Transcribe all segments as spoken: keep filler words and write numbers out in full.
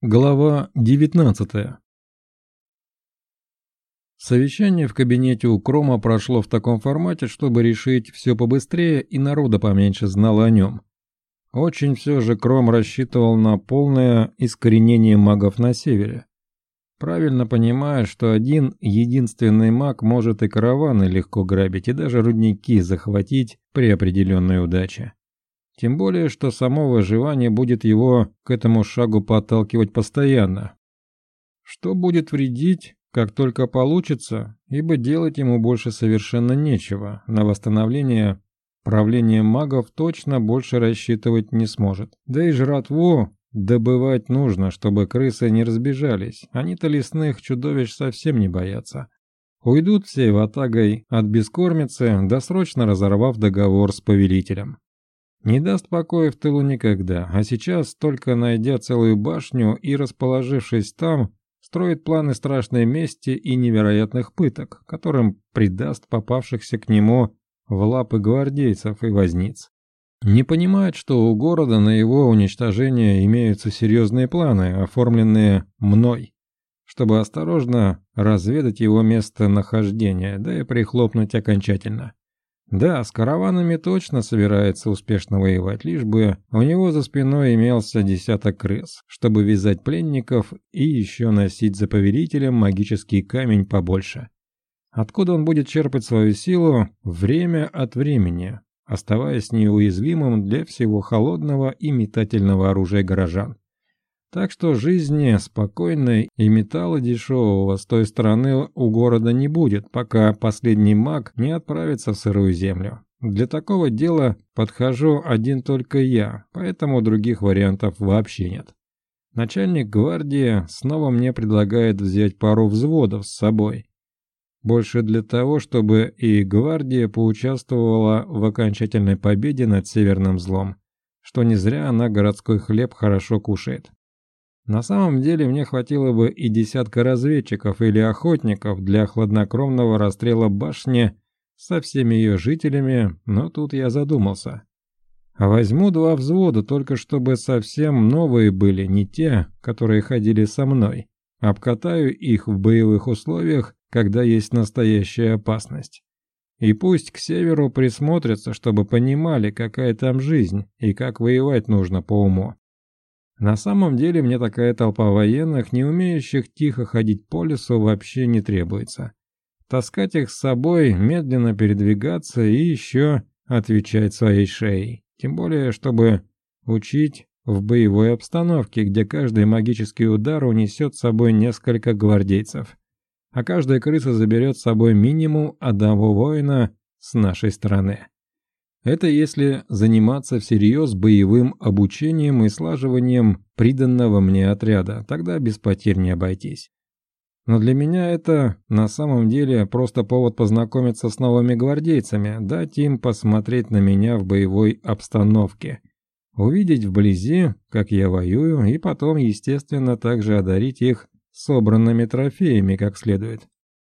Глава девятнадцатая. Совещание в кабинете у Крома прошло в таком формате, чтобы решить все побыстрее и народа поменьше знало о нем. Очень все же Кром рассчитывал на полное искоренение магов на севере. Правильно понимая, что один единственный маг может и караваны легко грабить, и даже рудники захватить при определенной удаче. Тем более, что само выживание будет его к этому шагу подталкивать постоянно. Что будет вредить, как только получится, ибо делать ему больше совершенно нечего. На восстановление правления магов точно больше рассчитывать не сможет. Да и жратву добывать нужно, чтобы крысы не разбежались. Они-то лесных чудовищ совсем не боятся. Уйдут всей ватагой от бескормицы, досрочно разорвав договор с повелителем. Не даст покоя в тылу никогда, а сейчас, только найдя целую башню и расположившись там, строит планы страшной мести и невероятных пыток, которым придаст попавшихся к нему в лапы гвардейцев и возниц. Не понимает, что у города на его уничтожение имеются серьезные планы, оформленные мной, чтобы осторожно разведать его местонахождение, да и прихлопнуть окончательно. Да, с караванами точно собирается успешно воевать, лишь бы у него за спиной имелся десяток крыс, чтобы вязать пленников и еще носить за повелителем магический камень побольше. Откуда он будет черпать свою силу? Время от времени, оставаясь неуязвимым для всего холодного и метательного оружия горожан. Так что жизни спокойной и металла дешевого с той стороны у города не будет, пока последний маг не отправится в сырую землю. Для такого дела подхожу один только я, поэтому других вариантов вообще нет. Начальник гвардии снова мне предлагает взять пару взводов с собой. Больше для того, чтобы и гвардия поучаствовала в окончательной победе над северным злом, что не зря она городской хлеб хорошо кушает. На самом деле мне хватило бы и десятка разведчиков или охотников для хладнокровного расстрела башни со всеми ее жителями, но тут я задумался. Возьму два взвода, только чтобы совсем новые были, не те, которые ходили со мной. Обкатаю их в боевых условиях, когда есть настоящая опасность. И пусть к северу присмотрятся, чтобы понимали, какая там жизнь и как воевать нужно по уму. На самом деле мне такая толпа военных, не умеющих тихо ходить по лесу, вообще не требуется. Таскать их с собой, медленно передвигаться и еще отвечать своей шеей. Тем более, чтобы учить в боевой обстановке, где каждый магический удар унесет с собой несколько гвардейцев, а каждая крыса заберет с собой минимум одного воина с нашей стороны. Это если заниматься всерьез боевым обучением и слаживанием приданного мне отряда, тогда без потерь не обойтись. Но для меня это на самом деле просто повод познакомиться с новыми гвардейцами, дать им посмотреть на меня в боевой обстановке, увидеть вблизи, как я воюю, и потом, естественно, также одарить их собранными трофеями как следует.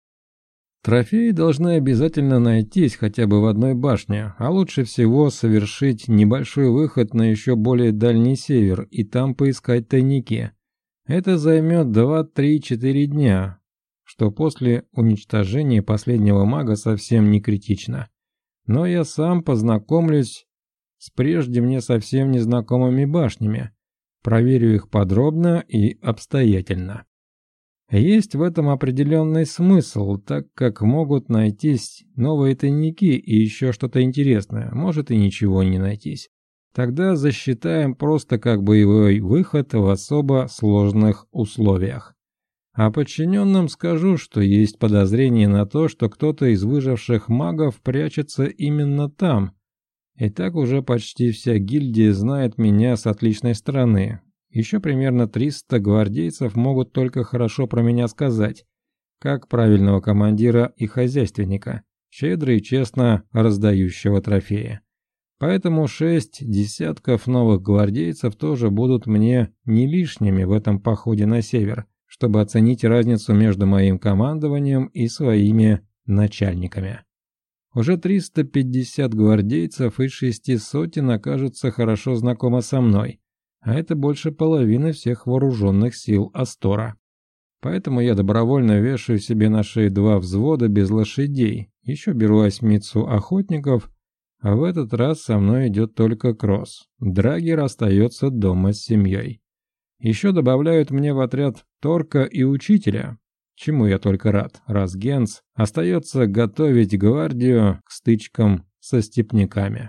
Трофеи должны обязательно найтись хотя бы в одной башне, а лучше всего совершить небольшой выход на еще более дальний север и там поискать тайники. Это займет два-три-четыре дня, что после уничтожения последнего мага совсем не критично. Но я сам познакомлюсь с прежде мне совсем незнакомыми башнями, проверю их подробно и обстоятельно. Есть в этом определенный смысл, так как могут найтись новые тайники и еще что-то интересное, может и ничего не найтись. Тогда засчитаем просто как боевой выход в особо сложных условиях. А подчиненным скажу, что есть подозрение на то, что кто-то из выживших магов прячется именно там. И так уже почти вся гильдия знает меня с отличной стороны. Еще примерно триста гвардейцев могут только хорошо про меня сказать, как правильного командира и хозяйственника, щедро и честно раздающего трофеи. Поэтому шесть десятков новых гвардейцев тоже будут мне не лишними в этом походе на север, чтобы оценить разницу между моим командованием и своими начальниками. Уже триста пятьдесят гвардейцев из шести сотен окажутся хорошо знакомы со мной, а это больше половины всех вооруженных сил Астора. Поэтому я добровольно вешаю себе на шею два взвода без лошадей, еще беру осьмицу охотников, а в этот раз со мной идет только Кросс. Драгер остается дома с семьей. Еще добавляют мне в отряд Торка и учителя, чему я только рад, раз Генс остается готовить гвардию к стычкам со степняками.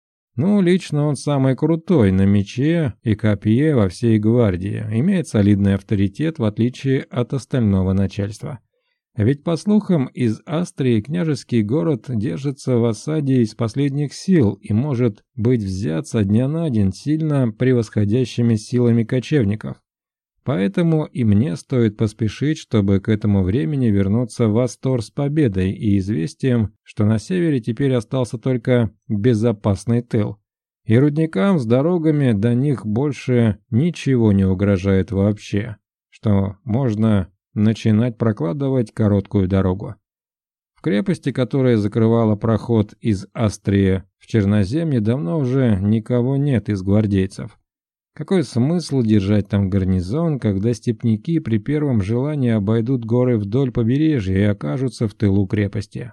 Ну, лично он самый крутой на мече и копье во всей гвардии, имеет солидный авторитет в отличие от остального начальства. А ведь, по слухам, из Астрии княжеский город держится в осаде из последних сил и может быть взят со дня на день сильно превосходящими силами кочевников. Поэтому и мне стоит поспешить, чтобы к этому времени вернуться в Астор с победой и известием, что на севере теперь остался только безопасный тыл. И рудникам с дорогами до них больше ничего не угрожает вообще, что можно начинать прокладывать короткую дорогу. В крепости, которая закрывала проход из Астрии в Черноземье, давно уже никого нет из гвардейцев. Какой смысл держать там гарнизон, когда степняки при первом желании обойдут горы вдоль побережья и окажутся в тылу крепости?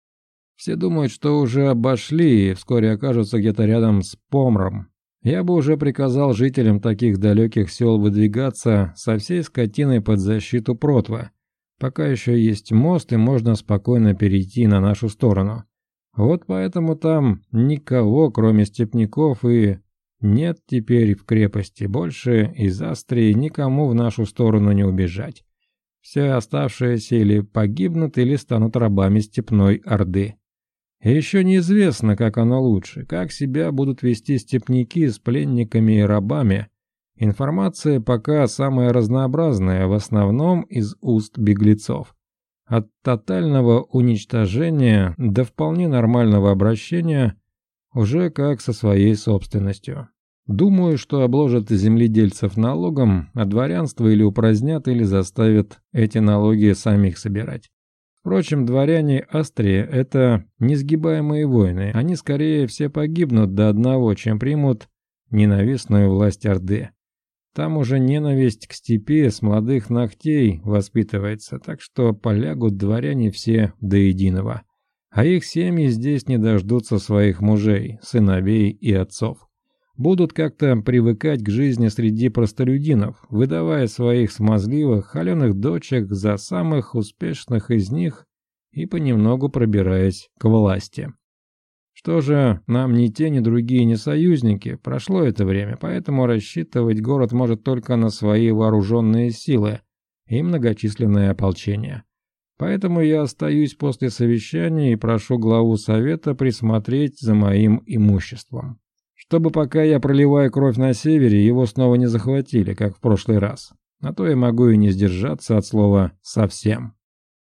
Все думают, что уже обошли и вскоре окажутся где-то рядом с Помром. Я бы уже приказал жителям таких далеких сел выдвигаться со всей скотиной под защиту Протвы, пока еще есть мост и можно спокойно перейти на нашу сторону. Вот поэтому там никого, кроме степняков, и нет теперь в крепости. Больше из Астрии никому в нашу сторону не убежать. Все оставшиеся или погибнут, или станут рабами степной орды. И еще неизвестно, как оно лучше, как себя будут вести степняки с пленниками и рабами. Информация пока самая разнообразная, в основном из уст беглецов. От тотального уничтожения до вполне нормального обращения уже как со своей собственностью. Думаю, что обложат земледельцев налогом, а дворянство или упразднят, или заставят эти налоги самих собирать. Впрочем, дворяне Астрии – это несгибаемые воины, они скорее все погибнут до одного, чем примут ненавистную власть Орды. Там уже ненависть к степи с молодых ногтей воспитывается, так что полягут дворяне все до единого. А их семьи здесь не дождутся своих мужей, сыновей и отцов. Будут как-то привыкать к жизни среди простолюдинов, выдавая своих смазливых, холеных дочек за самых успешных из них и понемногу пробираясь к власти. Что же, нам ни те, ни другие не союзники, прошло это время, поэтому рассчитывать город может только на свои вооруженные силы и многочисленное ополчение. Поэтому я остаюсь после совещания и прошу главу совета присмотреть за моим имуществом. Чтобы пока я проливаю кровь на севере, его снова не захватили, как в прошлый раз. А то я могу и не сдержаться от слова «совсем».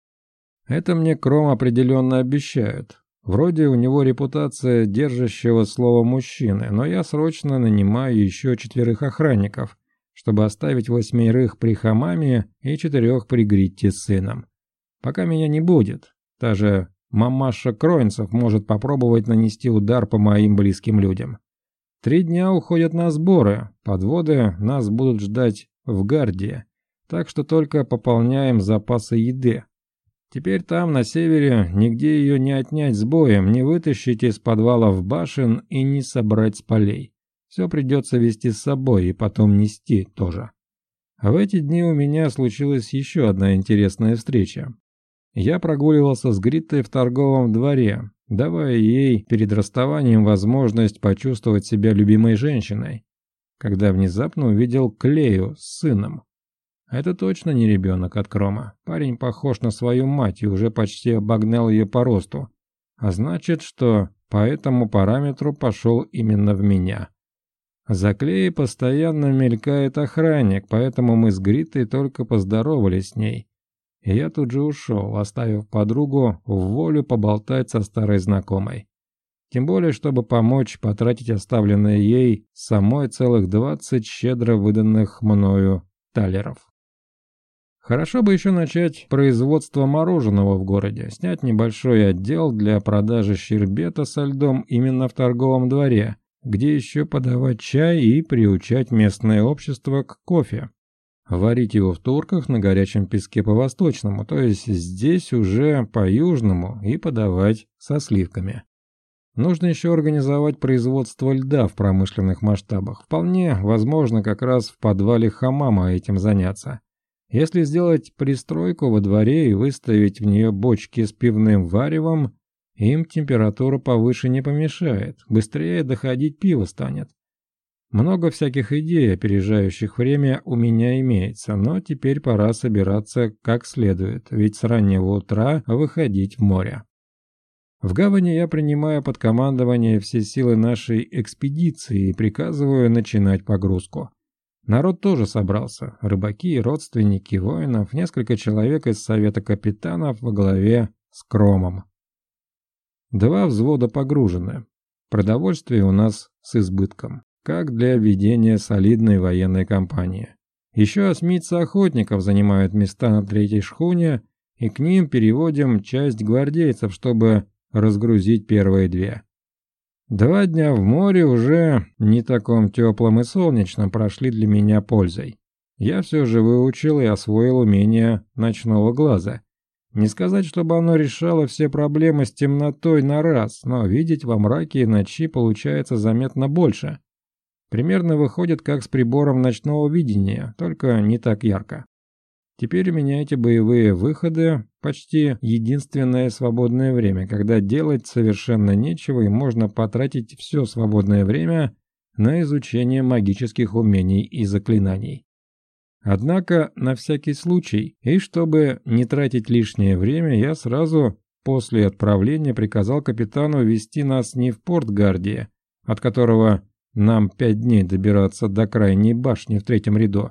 Это мне Кром определенно обещают. Вроде у него репутация держащего слова мужчины, но я срочно нанимаю еще четверых охранников, чтобы оставить восьмерых при Хамаме и четырех при Гритте с сыном. Пока меня не будет, та же мамаша Кроинцев может попробовать нанести удар по моим близким людям. Три дня уходят на сборы, подводы нас будут ждать в Гардии, так что только пополняем запасы еды. Теперь там, на севере, нигде ее не отнять с боем, не вытащить из подвалов башен и не собрать с полей. Все придется везти с собой и потом нести тоже. А в эти дни у меня случилась еще одна интересная встреча. Я прогуливался с Гриттой в торговом дворе, давая ей перед расставанием возможность почувствовать себя любимой женщиной, когда внезапно увидел Клею с сыном. Это точно не ребенок от Крома. Парень похож на свою мать и уже почти обогнал ее по росту, а значит, что по этому параметру пошел именно в меня. За Клеей постоянно мелькает охранник, поэтому мы с Гриттой только поздоровались с ней. И я тут же ушел, оставив подругу в волю поболтать со старой знакомой. Тем более, чтобы помочь потратить оставленные ей самой целых двадцать щедро выданных мною талеров. Хорошо бы еще начать производство мороженого в городе, снять небольшой отдел для продажи щербета со льдом именно в торговом дворе, где еще подавать чай и приучать местное общество к кофе. Варить его в турках на горячем песке по-восточному, то есть здесь уже по-южному, и подавать со сливками. Нужно еще организовать производство льда в промышленных масштабах. Вполне возможно как раз в подвале хаммама этим заняться. Если сделать пристройку во дворе и выставить в нее бочки с пивным варевом, им температура повыше не помешает, быстрее доходить пиво станет. Много всяких идей, опережающих время, у меня имеется, но теперь пора собираться как следует, ведь с раннего утра выходить в море. В гавани я принимаю под командование все силы нашей экспедиции и приказываю начинать погрузку. Народ тоже собрался, рыбаки, родственники воинов, несколько человек из совета капитанов во главе с Кромом. Два взвода погружены. Продовольствие у нас с избытком, как для ведения солидной военной кампании. Еще осьмицы охотников занимают места на третьей шхуне, и к ним переводим часть гвардейцев, чтобы разгрузить первые две. Два дня в море уже не таком теплом и солнечном прошли для меня пользой. Я все же выучил и освоил умение ночного глаза. Не сказать, чтобы оно решало все проблемы с темнотой на раз, но видеть во мраке и ночи получается заметно больше. Примерно выходит как с прибором ночного видения, только не так ярко. Теперь у меня эти боевые выходы почти единственное свободное время, когда делать совершенно нечего и можно потратить все свободное время на изучение магических умений и заклинаний. Однако, на всякий случай, и чтобы не тратить лишнее время, я сразу после отправления приказал капитану вести нас не в порт Гардия, от которого нам пять дней добираться до крайней башни в третьем ряду.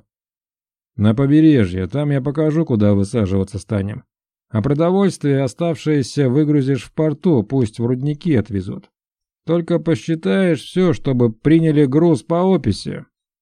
На побережье, там я покажу, куда высаживаться станем. А продовольствие, оставшееся, выгрузишь в порту, пусть в рудники отвезут. Только посчитаешь все, чтобы приняли груз по описи.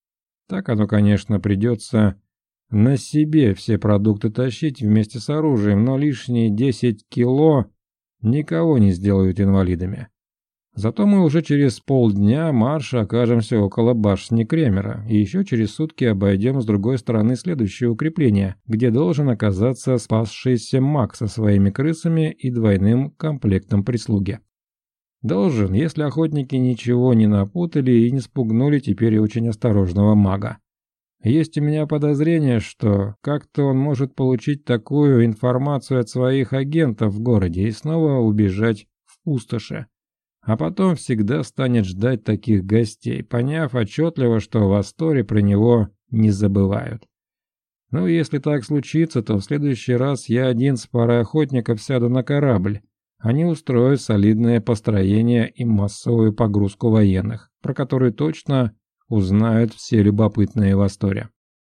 Так оно, конечно, придется на себе все продукты тащить вместе с оружием, но лишние десять кило никого не сделают инвалидами. Зато мы уже через полдня марша окажемся около башни Кремера, и еще через сутки обойдем с другой стороны следующее укрепление, где должен оказаться спасшийся маг со своими крысами и двойным комплектом прислуги. Должен, если охотники ничего не напутали и не спугнули теперь и очень осторожного мага. Есть у меня подозрение, что как-то он может получить такую информацию от своих агентов в городе и снова убежать в пустоши. А потом всегда станет ждать таких гостей, поняв отчетливо, что в Асторе про него не забывают. Ну, если так случится, то в следующий раз я один с парой охотников сяду на корабль. Они устроят солидное построение и массовую погрузку военных, про которую точно узнают все любопытные в Асторе.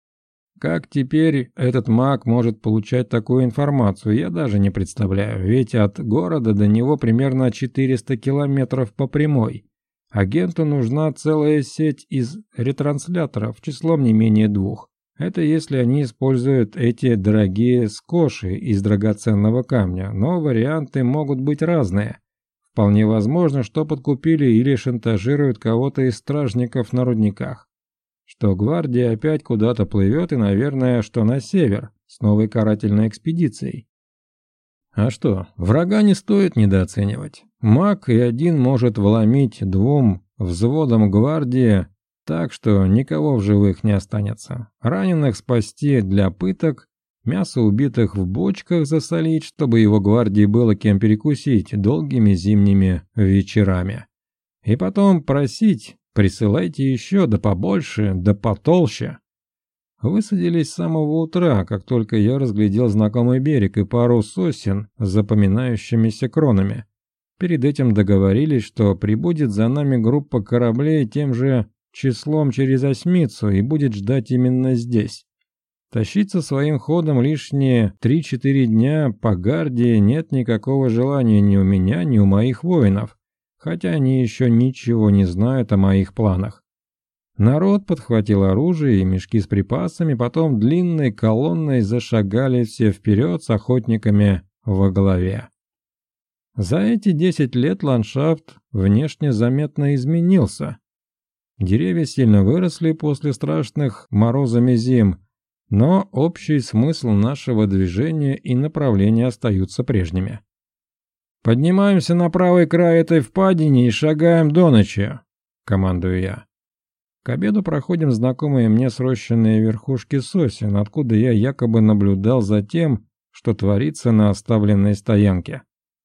Как теперь этот маг может получать такую информацию, я даже не представляю, ведь от города до него примерно четыреста километров по прямой. Агенту нужна целая сеть из ретрансляторов, числом не менее двух. Это если они используют эти дорогие скоши из драгоценного камня, но варианты могут быть разные. Вполне возможно, что подкупили или шантажируют кого-то из стражников на рудниках. Что гвардия опять куда-то плывет и, наверное, что на север, с новой карательной экспедицией. А что, врага не стоит недооценивать. Маг и один может вломить двум взводам гвардии так, что никого в живых не останется. Раненых спасти для пыток, мясо убитых в бочках засолить, чтобы его гвардии было кем перекусить долгими зимними вечерами. И потом просить: присылайте еще, да побольше, да потолще. Высадились с самого утра, как только я разглядел знакомый берег и пару сосен с запоминающимися кронами. Перед этим договорились, что прибудет за нами группа кораблей тем же числом через осьмицу и будет ждать именно здесь. Тащиться своим ходом лишние три-четыре дня по Гардии нет никакого желания ни у меня, ни у моих воинов, хотя они еще ничего не знают о моих планах. Народ подхватил оружие и мешки с припасами, потом длинной колонной зашагали все вперед с охотниками во главе. За эти десять лет ландшафт внешне заметно изменился. Деревья сильно выросли после страшных морозами зим, но общий смысл нашего движения и направления остаются прежними. «Поднимаемся на правый край этой впадины и шагаем до ночи», — командую я. К обеду проходим знакомые мне срощенные верхушки сосен, откуда я якобы наблюдал за тем, что творится на оставленной стоянке.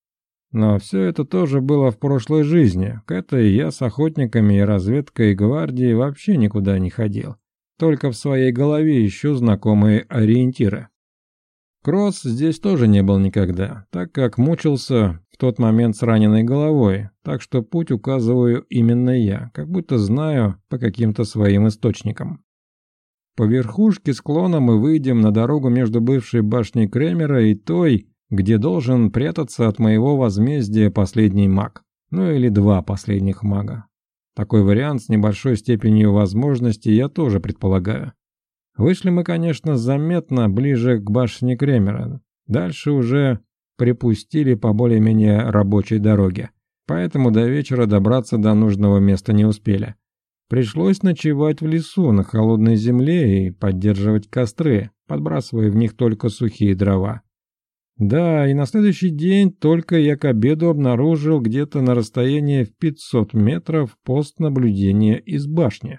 Но все это тоже было в прошлой жизни. К этой я с охотниками и разведкой гвардии вообще никуда не ходил. Только в своей голове ищу знакомые ориентиры. Кросс здесь тоже не был никогда, так как мучился в тот момент с раненой головой, так что путь указываю именно я, как будто знаю по каким-то своим источникам. По верхушке склона мы выйдем на дорогу между бывшей башней Кремера и той, где должен прятаться от моего возмездия последний маг. Ну или два последних мага. Такой вариант с небольшой степенью возможности я тоже предполагаю. Вышли мы, конечно, заметно ближе к башне Кремера. Дальше уже припустили по более-менее рабочей дороге. Поэтому до вечера добраться до нужного места не успели. Пришлось ночевать в лесу на холодной земле и поддерживать костры, подбрасывая в них только сухие дрова. Да, и на следующий день только я к обеду обнаружил где-то на расстоянии в пятьсот метров пост наблюдения из башни.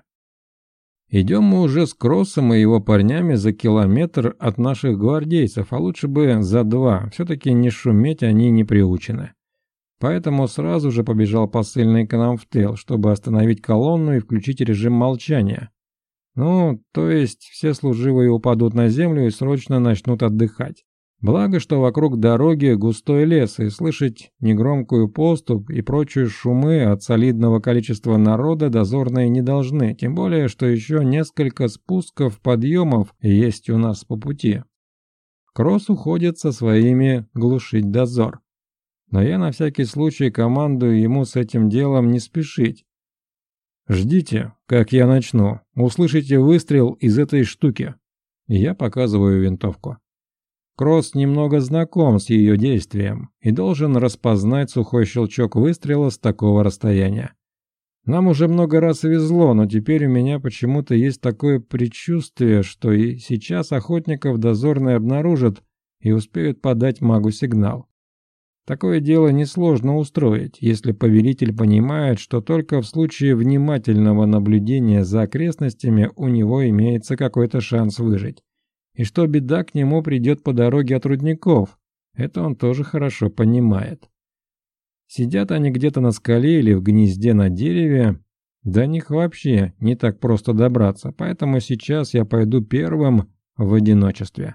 Идем мы уже с Кроссом и его парнями за километр от наших гвардейцев, а лучше бы за два, все-таки не шуметь они не приучены. Поэтому сразу же побежал посыльный к нам в тыл, чтобы остановить колонну и включить режим молчания. Ну, то есть все служивые упадут на землю и срочно начнут отдыхать. Благо, что вокруг дороги густой лес, и слышать негромкую поступь и прочие шумы от солидного количества народа дозорные не должны, тем более, что еще несколько спусков, подъемов есть у нас по пути. Кросс уходит со своими глушить дозор. Но я на всякий случай командую ему с этим делом не спешить. «Ждите, как я начну. Услышите выстрел из этой штуки». И я показываю винтовку. Кросс немного знаком с ее действием и должен распознать сухой щелчок выстрела с такого расстояния. Нам уже много раз везло, но теперь у меня почему-то есть такое предчувствие, что и сейчас охотников дозорные обнаружат и успеют подать магу сигнал. Такое дело несложно устроить, если повелитель понимает, что только в случае внимательного наблюдения за окрестностями у него имеется какой-то шанс выжить. И что беда к нему придет по дороге от рудников, это он тоже хорошо понимает. Сидят они где-то на скале или в гнезде на дереве, до них вообще не так просто добраться, поэтому сейчас я пойду первым в одиночестве.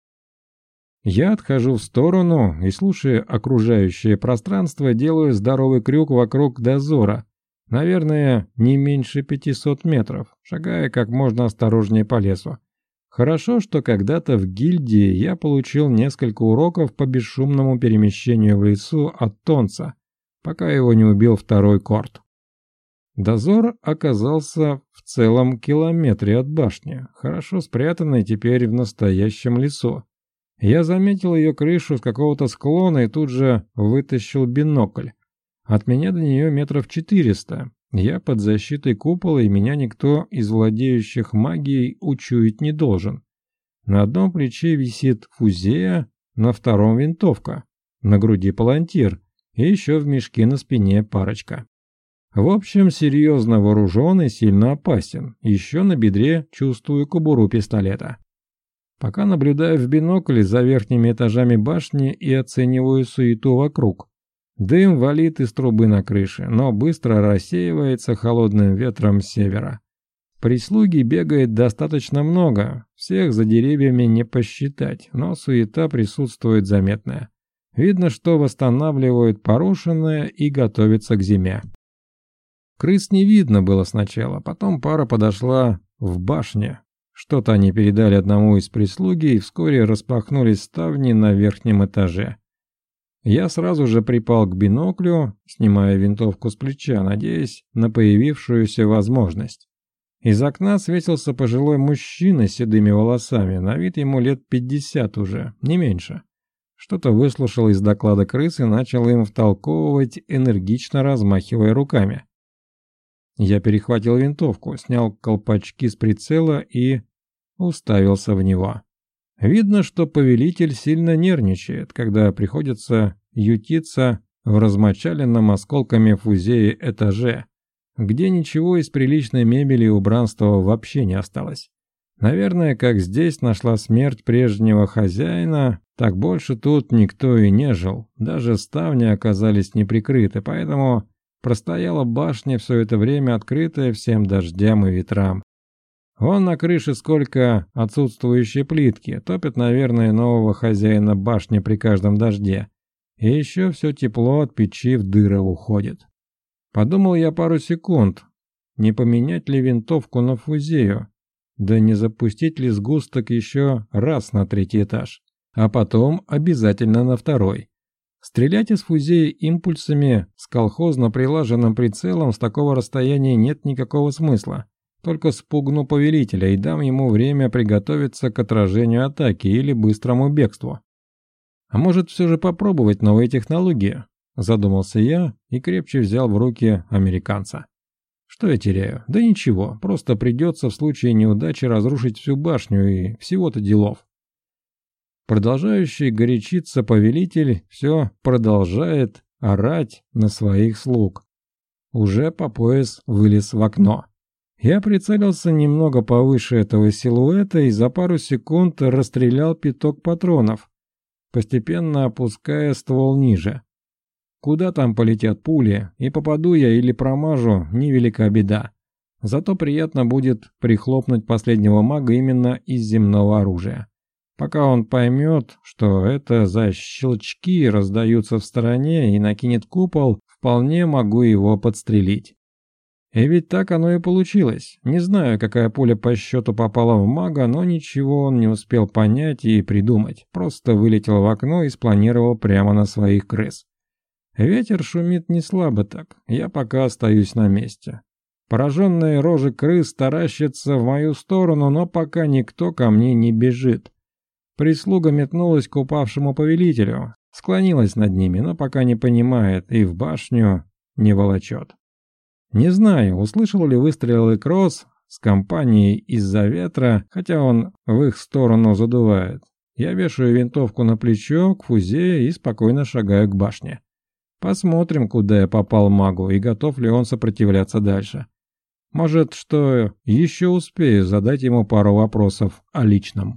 Я отхожу в сторону и, слушая окружающее пространство, делаю здоровый крюк вокруг дозора, наверное, не меньше пятисот метров, шагая как можно осторожнее по лесу. Хорошо, что когда-то в гильдии я получил несколько уроков по бесшумному перемещению в лесу от Тонца, пока его не убил второй Корт. Дозор оказался в целом километре от башни, хорошо спрятанной теперь в настоящем лесу. Я заметил ее крышу с какого-то склона и тут же вытащил бинокль. От меня до нее метров четыреста. Я под защитой купола, и меня никто из владеющих магией учуять не должен. На одном плече висит фузея, на втором винтовка, на груди палантир, и еще в мешке на спине парочка. В общем, серьезно вооружен и сильно опасен. Еще на бедре чувствую кобуру пистолета. Пока наблюдаю в бинокль за верхними этажами башни и оцениваю суету вокруг. Дым валит из трубы на крыше, но быстро рассеивается холодным ветром с севера. Прислуги бегает достаточно много, всех за деревьями не посчитать, но суета присутствует заметная. Видно, что восстанавливают порушенное и готовятся к зиме. Крыс не видно было сначала, потом пара подошла в башне. Что-то они передали одному из прислуги, и вскоре распахнулись ставни на верхнем этаже. Я сразу же припал к биноклю, снимая винтовку с плеча, надеясь на появившуюся возможность. Из окна светился пожилой мужчина с седыми волосами, на вид ему лет пятьдесят уже, не меньше. Что-то выслушал из доклада крыс и начал им втолковывать, энергично размахивая руками. Я перехватил винтовку, снял колпачки с прицела и уставился в него. Видно, что повелитель сильно нервничает, когда приходится ютиться в размочаленном осколками фузеи этаже, где ничего из приличной мебели и убранства вообще не осталось. Наверное, как здесь нашла смерть прежнего хозяина, так больше тут никто и не жил. Даже ставни оказались неприкрыты, поэтому простояла башня все это время открытая всем дождям и ветрам. Вон на крыше сколько отсутствующей плитки, топит, наверное, нового хозяина башни при каждом дожде. И еще все тепло от печи в дыры уходит. Подумал я пару секунд, не поменять ли винтовку на фузею, да не запустить ли сгусток еще раз на третий этаж, а потом обязательно на второй. Стрелять из фузеи импульсами с колхозно прилаженным прицелом с такого расстояния нет никакого смысла. Только спугну повелителя и дам ему время приготовиться к отражению атаки или быстрому бегству. А может, все же попробовать новые технологии? Задумался я и крепче взял в руки американца. Что я теряю? Да ничего, просто придется в случае неудачи разрушить всю башню и всего-то делов. Продолжающий горячиться повелитель все продолжает орать на своих слуг. Уже по пояс вылез в окно. Я прицелился немного повыше этого силуэта и за пару секунд расстрелял пяток патронов, постепенно опуская ствол ниже. Куда там полетят пули, и попаду я или промажу, невелика беда. Зато приятно будет прихлопнуть последнего мага именно из земного оружия. Пока он поймет, что это за щелчки раздаются в стороне и накинет купол, вполне могу его подстрелить. И ведь так оно и получилось. Не знаю, какая пуля по счету попала в мага, но ничего он не успел понять и придумать. Просто вылетел в окно и спланировал прямо на своих крыс. Ветер шумит не слабо так, я пока остаюсь на месте. Пораженные рожи крыс таращатся в мою сторону, но пока никто ко мне не бежит. Прислуга метнулась к упавшему повелителю, склонилась над ними, но пока не понимает и в башню не волочет. Не знаю, услышал ли выстрелы Кросс с компанией из-за ветра, хотя он в их сторону задувает. Я вешаю винтовку на плечо к фузе и спокойно шагаю к башне. Посмотрим, куда я попал магу и готов ли он сопротивляться дальше. Может, что еще успею задать ему пару вопросов о личном.